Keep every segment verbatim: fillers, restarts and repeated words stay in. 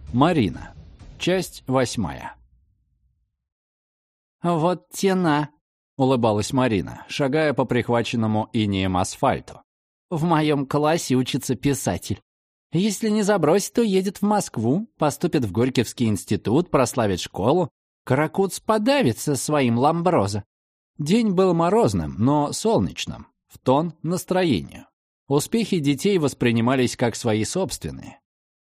Марина. Часть восьмая. «Вот тена», — улыбалась Марина, шагая по прихваченному инеем асфальту. «В моем классе учится писатель. Если не забросит, то едет в Москву, поступит в Горьковский институт, прославит школу. Каракуц подавится своим Ламброзо». День был морозным, но солнечным, в тон настроению. Успехи детей воспринимались как свои собственные.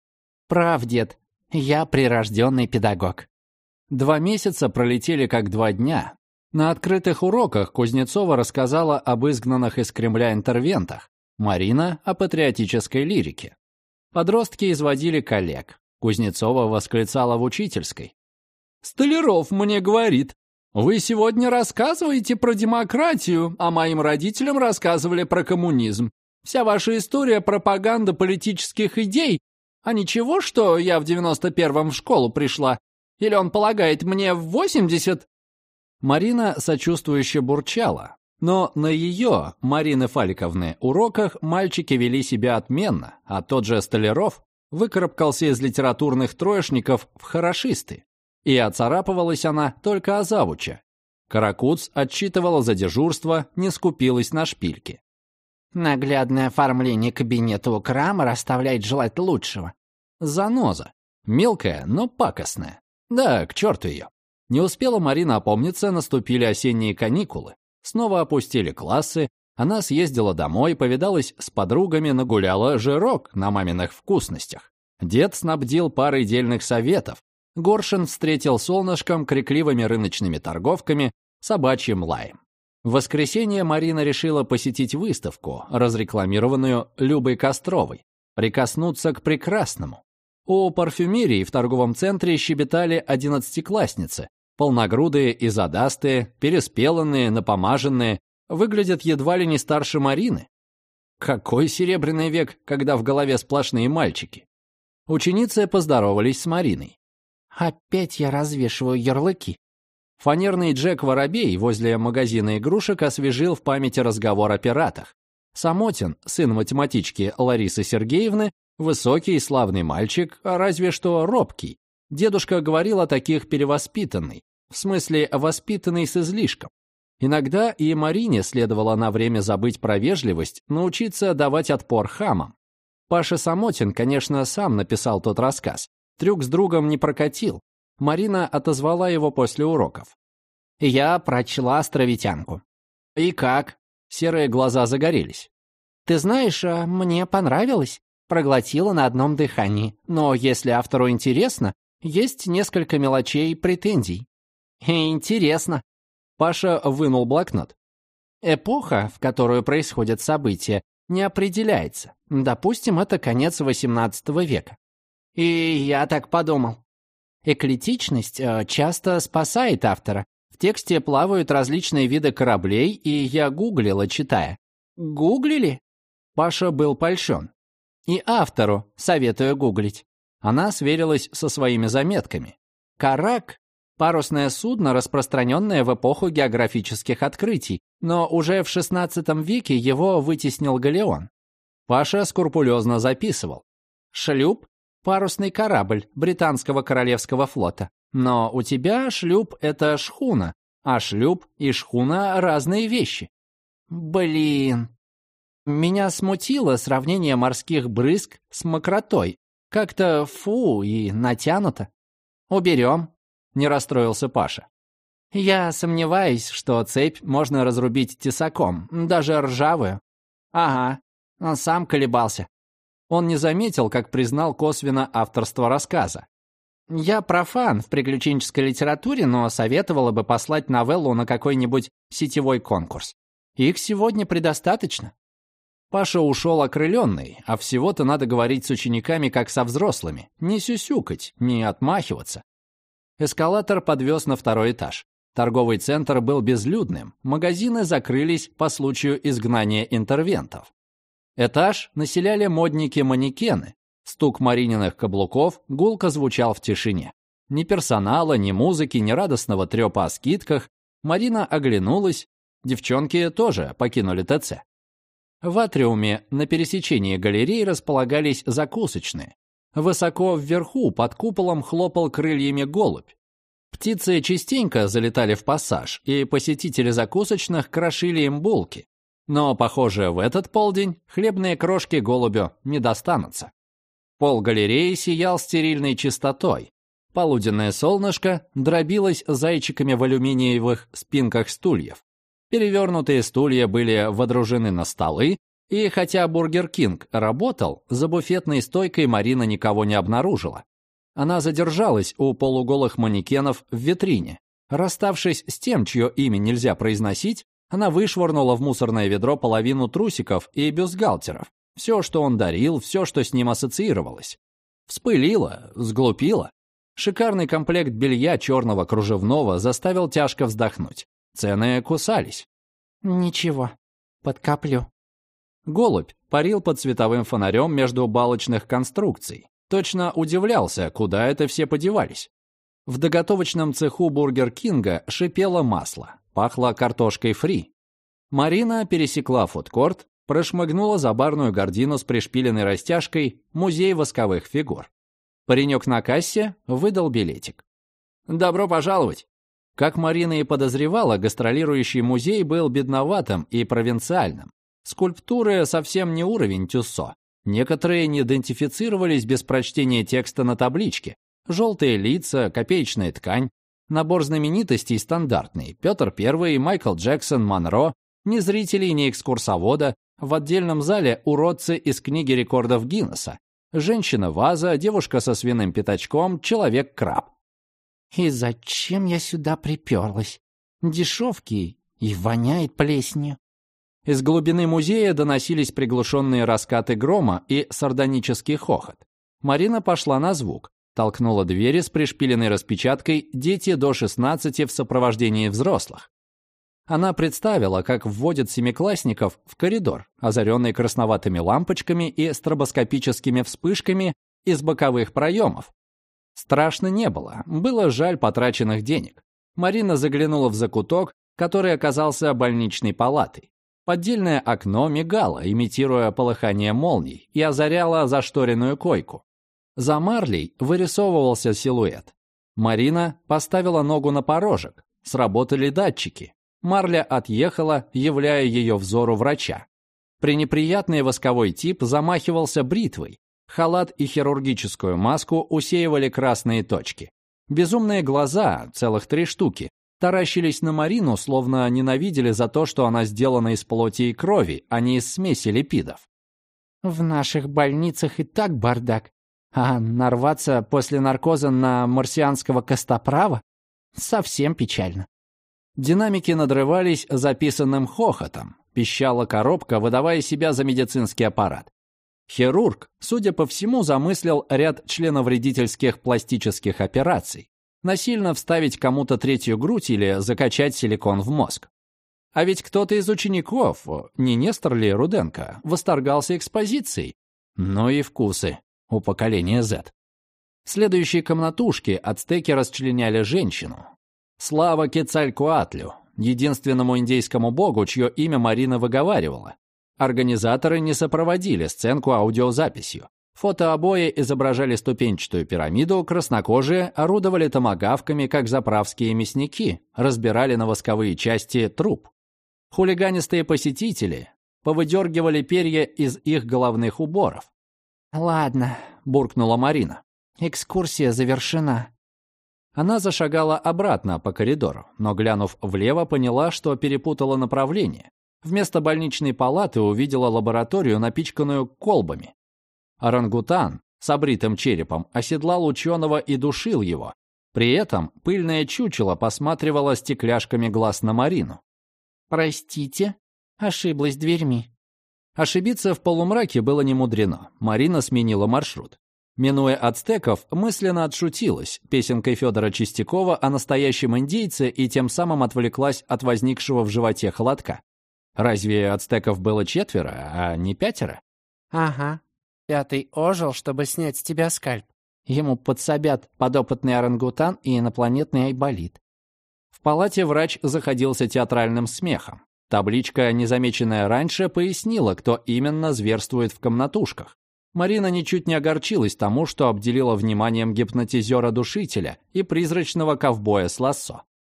«Прав, дед, я прирожденный педагог». Два месяца пролетели как два дня. На открытых уроках Кузнецова рассказала об изгнанных из Кремля интервентах, Марина — о патриотической лирике. Подростки изводили коллег. Кузнецова восклицала в учительской: «Столяров мне говорит: вы сегодня рассказываете про демократию, а моим родителям рассказывали про коммунизм. Вся ваша история — пропаганда политических идей. А ничего, что я в девяносто первом в школу пришла? Или он полагает, мне в восемьдесят?» Марина сочувствующе бурчала. Но на ее, Марины Фаликовны, уроках мальчики вели себя отменно, а тот же Столяров выкарабкался из литературных троечников в хорошисты. И оцарапывалась она только о завуче. Каракуц отчитывала за дежурство, не скупилась на шпильки. «Наглядное оформление кабинета у Крамера оставляет желать лучшего». Заноза. Мелкая, но пакостная. Да, к черту ее. Не успела Марина опомниться, наступили осенние каникулы. Снова опустили классы, она съездила домой, повидалась с подругами, нагуляла жирок на маминых вкусностях. Дед снабдил парой дельных советов. Горшин встретил солнышком, крикливыми рыночными торговками, собачьим лаем. В воскресенье Марина решила посетить выставку, разрекламированную Любой Костровой, прикоснуться к прекрасному. О парфюмерии в торговом центре щебетали одиннадцатиклассницы, полногрудые и задастые, переспеланные, напомаженные, выглядят едва ли не старше Марины. Какой серебряный век, когда в голове сплошные мальчики. Ученицы поздоровались с Мариной. «Опять я развешиваю ярлыки». Фанерный Джек Воробей возле магазина игрушек освежил в памяти разговор о пиратах. Самотин, сын математички Ларисы Сергеевны, высокий и славный мальчик, разве что робкий. Дедушка говорил о таких перевоспитанный, в смысле воспитанный с излишком. Иногда и Марине следовало на время забыть про вежливость, научиться давать отпор хамам. Паша Самотин, конечно, сам написал тот рассказ. Трюк с другом не прокатил. Марина отозвала его после уроков. «Я прочла «Островитянку». «И как?» Серые глаза загорелись. «Ты знаешь, мне понравилось. Проглотила на одном дыхании. Но если автору интересно, есть несколько мелочей претензий». «Интересно». Паша вынул блокнот. «Эпоха, в которую происходят события, не определяется. Допустим, это конец восемнадцатого века. И я так подумал. Эклектичность часто спасает автора. В тексте плавают различные виды кораблей, и я гуглила, читая». «Гуглили?» Паша был польщен. «И автору советую гуглить». Она сверилась со своими заметками. «Карак — парусное судно, распространенное в эпоху географических открытий, но уже в шестнадцатом веке его вытеснил галеон». Паша скрупулезно записывал. «Шлюп — парусный корабль британского королевского флота. Но у тебя шлюп — это шхуна, а шлюп и шхуна — разные вещи». «Блин». Меня смутило сравнение морских брызг с мокротой. Как-то фу и натянуто. «Уберем», — не расстроился Паша. «Я сомневаюсь, что цепь можно разрубить тесаком, даже ржавую». «Ага, он сам колебался». Он не заметил, как признал косвенно авторство рассказа. «Я профан в приключенческой литературе, но советовала бы послать новеллу на какой-нибудь сетевой конкурс. Их сегодня предостаточно». Паша ушел окрыленный, а всего-то надо говорить с учениками, как со взрослыми. Не сюсюкать, не отмахиваться. Эскалатор подвез на второй этаж. Торговый центр был безлюдным, магазины закрылись по случаю изгнания интервентов. Этаж населяли модники-манекены. Стук Марининых каблуков гулко звучал в тишине. Ни персонала, ни музыки, ни радостного трёпа о скидках. Марина оглянулась. Девчонки тоже покинули ТЦ. В атриуме на пересечении галерей располагались закусочные. Высоко вверху, под куполом, хлопал крыльями голубь. Птицы частенько залетали в пассаж, и посетители закусочных крошили им булки. Но, похоже, в этот полдень хлебные крошки голубю не достанутся. Пол галереи сиял стерильной чистотой. Полуденное солнышко дробилось зайчиками в алюминиевых спинках стульев. Перевернутые стулья были водружены на столы, и хотя Бургер Кинг работал, за буфетной стойкой Марина никого не обнаружила. Она задержалась у полуголых манекенов в витрине. Расставшись с тем, чье имя нельзя произносить, она вышвырнула в мусорное ведро половину трусиков и бюстгальтеров. Все, что он дарил, все, что с ним ассоциировалось. Вспылила, сглупила. Шикарный комплект белья черного кружевного заставил тяжко вздохнуть. Цены кусались. «Ничего, подкоплю». Голубь парил под световым фонарем между балочных конструкций. Точно удивлялся, куда это все подевались. В доготовочном цеху Бургер Кинга шипело масло, пахло картошкой фри. Марина пересекла фудкорт, прошмыгнула за барную гардину с пришпиленной растяжкой «Музей восковых фигур». Паренек на кассе выдал билетик. «Добро пожаловать!» Как Марина и подозревала, гастролирующий музей был бедноватым и провинциальным. Скульптуры совсем не уровень Тюссо. Некоторые не идентифицировались без прочтения текста на табличке. Желтые лица, копеечная ткань. Набор знаменитостей стандартный. Петр Первый, Майкл Джексон, Монро. Ни зрителей, ни экскурсовода. В отдельном зале уродцы из книги рекордов Гиннесса. Женщина-ваза, девушка со свиным пятачком, человек-краб. «И зачем я сюда приперлась? Дешевки и воняет плесенью». Из глубины музея доносились приглушенные раскаты грома и сардонический хохот. Марина пошла на звук, толкнула двери с пришпиленной распечаткой «Дети до шестнадцати в сопровождении взрослых». Она представила, как вводят семиклассников в коридор, озаренный красноватыми лампочками и стробоскопическими вспышками из боковых проемов. Страшно не было, было жаль потраченных денег. Марина заглянула в закуток, который оказался больничной палатой. Поддельное окно мигало, имитируя полыхание молний, и озаряло зашторенную койку. За марлей вырисовывался силуэт. Марина поставила ногу на порожек. Сработали датчики. Марля отъехала, являя ее взору врача. Пренеприятный восковой тип замахивался бритвой. Халат и хирургическую маску усеивали красные точки. Безумные глаза, целых три штуки, таращились на Марину, словно ненавидели за то, что она сделана из плоти и крови, а не из смеси липидов. «В наших больницах и так бардак, а нарваться после наркоза на марсианского костоправа совсем печально». Динамики надрывались записанным хохотом, пищала коробка, выдавая себя за медицинский аппарат. Хирург, судя по всему, замыслил ряд членовредительских пластических операций. Насильно вставить кому-то третью грудь или закачать силикон в мозг. А ведь кто-то из учеников, не Нестор ли Руденко, восторгался экспозицией. Но и вкусы у поколения Z. В следующей комнатушке ацтеки расчленяли женщину. Слава Кецалькоатлю, единственному индейскому богу, чье имя Марина выговаривала. Организаторы не сопроводили сценку аудиозаписью. Фотообои изображали ступенчатую пирамиду, краснокожие орудовали томагавками, как заправские мясники, разбирали на восковые части труп. Хулиганистые посетители повыдергивали перья из их головных уборов. «Ладно», — буркнула Марина, — «экскурсия завершена». Она зашагала обратно по коридору, но, глянув влево, поняла, что перепутала направление. Вместо больничной палаты увидела лабораторию, напичканную колбами. Орангутан с обритым черепом оседлал ученого и душил его. При этом пыльное чучело посматривало стекляшками глаз на Марину. «Простите, ошиблась дверьми». Ошибиться в полумраке было немудрено. Марина сменила маршрут. Минуя ацтеков, мысленно отшутилась песенкой Федора Чистякова о настоящем индейце и тем самым отвлеклась от возникшего в животе холодка. Разве ацтеков было четверо, а не пятеро? «Ага. Пятый ожил, чтобы снять с тебя скальп. Ему подсобят подопытный орангутан и инопланетный айболит». В палате врач заходился театральным смехом. Табличка, незамеченная раньше, пояснила, кто именно зверствует в комнатушках. Марина ничуть не огорчилась тому, что обделила вниманием гипнотизера-душителя и призрачного ковбоя с лассо.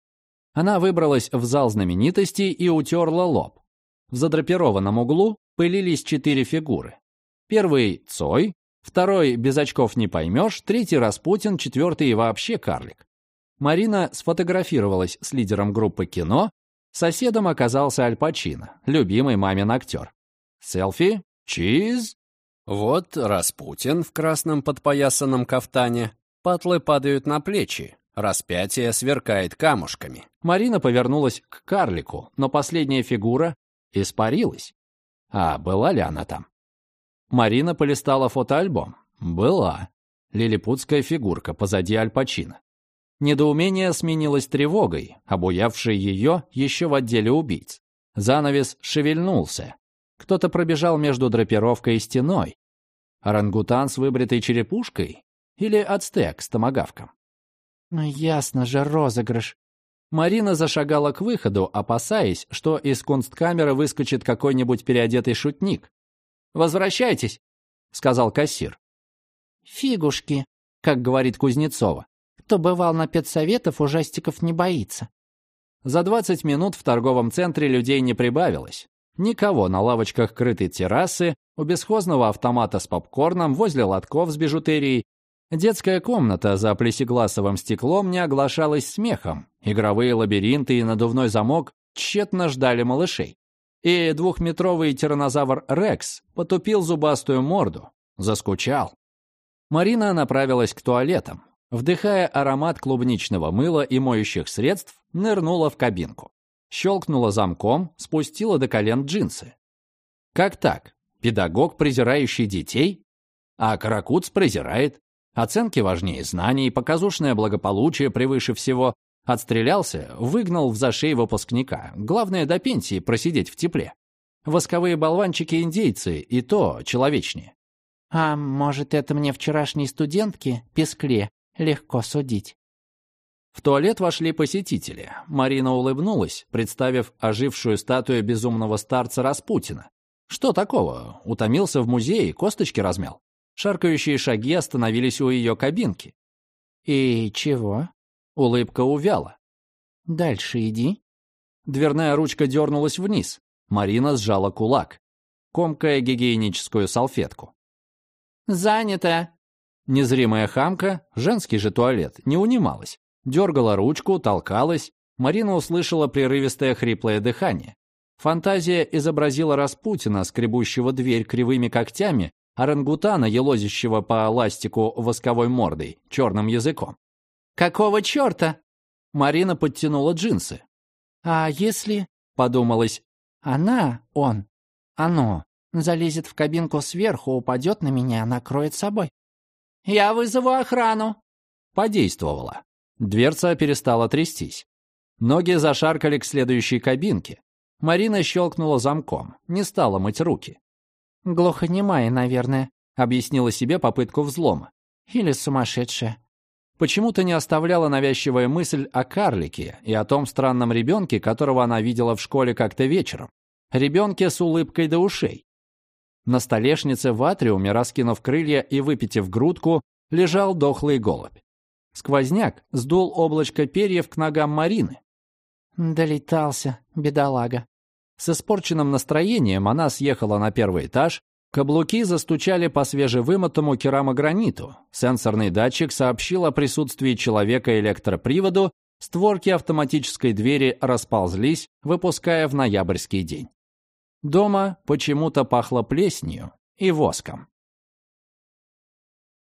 Она выбралась в зал знаменитостей и утерла лоб. В задрапированном углу пылились четыре фигуры. Первый — Цой, второй — без очков не поймешь, третий — Распутин, четвертый — и вообще карлик. Марина сфотографировалась с лидером группы кино, соседом оказался Аль Пачино, любимый мамин актер. Селфи, чиз. Вот Распутин в красном подпоясанном кафтане. Патлы падают на плечи, распятие сверкает камушками. Марина повернулась к карлику, но последняя фигура испарилась. А была ли она там? Марина полистала фотоальбом. Была. Лилипутская фигурка позади Аль Пачино. Недоумение сменилось тревогой, обуявшей ее еще в отделе убийц. Занавес шевельнулся. Кто-то пробежал между драпировкой и стеной. Орангутан с выбритой черепушкой? Или ацтек с томагавком? Ну, ясно же, розыгрыш. Марина зашагала к выходу, опасаясь, что из кунсткамеры выскочит какой-нибудь переодетый шутник. «Возвращайтесь», — сказал кассир. «Фигушки», как говорит Кузнецова. «Кто бывал на педсоветов, ужастиков не боится». За двадцать минут в торговом центре людей не прибавилось. Никого на лавочках крытой террасы, у бесхозного автомата с попкорном, возле лотков с бижутерией. Детская комната за плексигласовым стеклом не оглашалась смехом. Игровые лабиринты и надувной замок тщетно ждали малышей. И двухметровый тираннозавр Рекс потупил зубастую морду. Заскучал. Марина направилась к туалетам. Вдыхая аромат клубничного мыла и моющих средств, нырнула в кабинку. Щелкнула замком, спустила до колен джинсы. Как так? Педагог, презирающий детей? А Каракуц презирает. Оценки важнее знаний, показушное благополучие превыше всего. Отстрелялся, выгнал в зашей выпускника. Главное, до пенсии просидеть в тепле. Восковые болванчики-индейцы и то человечнее. А может, это мне вчерашней студентке, Пескле, легко судить? В туалет вошли посетители. Марина улыбнулась, представив ожившую статую безумного старца Распутина. Что такого? Утомился в музее, косточки размял. Шаркающие шаги остановились у ее кабинки. «И чего?» Улыбка увяла. «Дальше иди». Дверная ручка дернулась вниз. Марина сжала кулак, комкая гигиеническую салфетку. «Занято!» Незримая хамка, женский же туалет, не унималась. Дергала ручку, толкалась. Марина услышала прерывистое хриплое дыхание. Фантазия изобразила Распутина, скребущего дверь кривыми когтями, орангутана, елозящего по ластику восковой мордой, черным языком. «Какого черта?» Марина подтянула джинсы. «А если, — подумалось, — она, он, оно, залезет в кабинку сверху, упадет на меня, накроет собой?» «Я вызову охрану!» Подействовала. Дверца перестала трястись. Ноги зашаркали к следующей кабинке. Марина щелкнула замком, не стала мыть руки. «Глухонемая, наверное», — объяснила себе попытку взлома. «Или сумасшедшая». Почему-то не оставляла навязчивая мысль о карлике и о том странном ребенке, которого она видела в школе как-то вечером. Ребенке с улыбкой до ушей. На столешнице в атриуме, раскинув крылья и выпитив грудку, лежал дохлый голубь. Сквозняк сдул облачко перьев к ногам Марины. Долетался, бедолага. С испорченным настроением она съехала на первый этаж. Каблуки застучали по свежевымытому керамограниту. Сенсорный датчик сообщил о присутствии человека электроприводу. Створки автоматической двери расползлись, выпуская в ноябрьский день. Дома почему-то пахло плесенью и воском.